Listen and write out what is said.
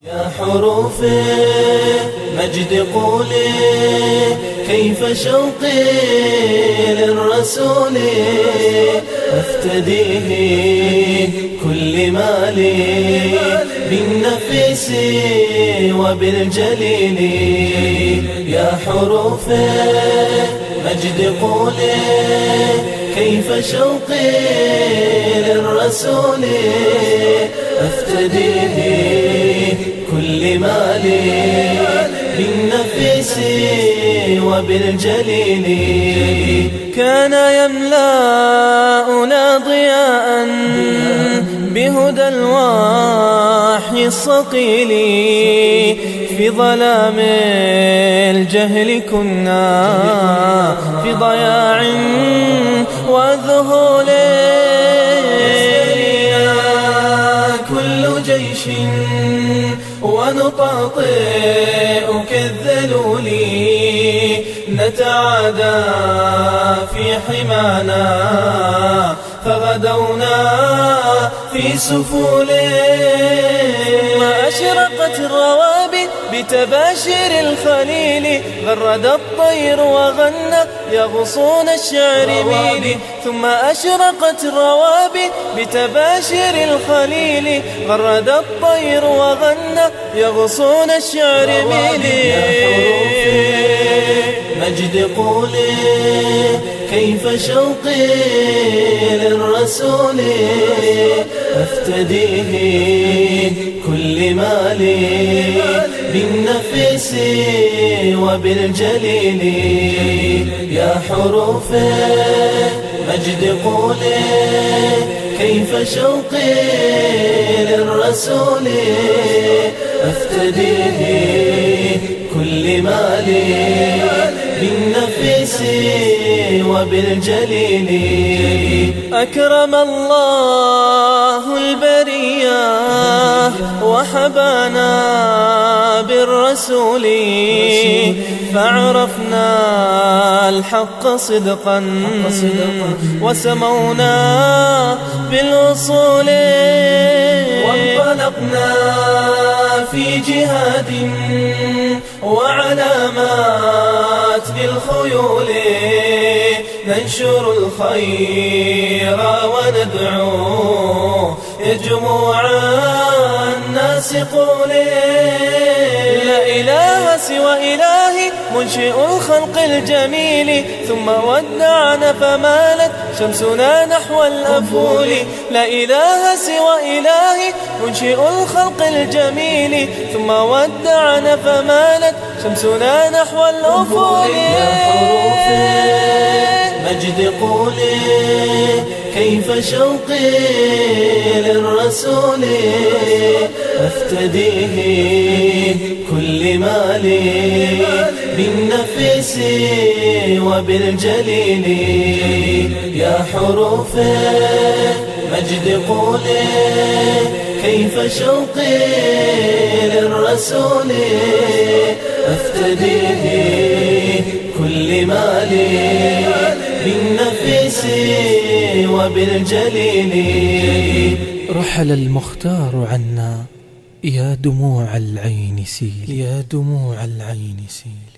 يا حروف مجد قولي كيف شوقي للرسول أفتديه كل مالي بالنفيس وبالجليل. يا حروف مجد قولي كيف شوقي للرسول أفتديه كل مالي بالنفيس وبالجليل. كان يملأنا ضياء بهدى الوحي الصقيل، في ظلام الجهل كنا في ضياع وذهول. كل جيش ونطاطئ كالذلول، نتعادى في حمانا فغدونا في سفول. ما أشرقت الروابي بتباشر الخليل، غرد الطير وغنى يغصون الشعر ميلي. ثم أشرقت الروابي بتباشر الخليل، غرد الطير وغنى يغصون الشعر ميلي. مجد قولي كيف شوقي للرسول أفتديه كل مالي بالنفيس وبالجليل. يا حروف مجد قولي كيف شوقي للرسول أفتديه كل مالي بالنفيس وبالجليل. أكرم الله البرية وحبانا بالرسول، فعرفنا الحق صدقا وسمونا بالوصول. وانطلقنا في جهاد وعلامات للخيول، ننشر الخير وندعو يا جموع الناس قولي. لا إله سوى إلهي منشئ الخلق الجميل، ثم ودعنا فمالت شمسنا نحو الأفول. لا إله سوى إلهي منشئ الخلق الجميل، ثم ودعنا فمالت شمسنا نحو الأفول. يا حروف مجد قولي كيف شوقي للرسول أفتديه كل مالي بالنفيس وبالجليل. يا حروف مجد قولي كيف شوقي للرسول أفتديه كل مالي بالنفيس وبالجليل. رحل المختار عنا، يا دموع العين سيل، يا دموع العين سيل.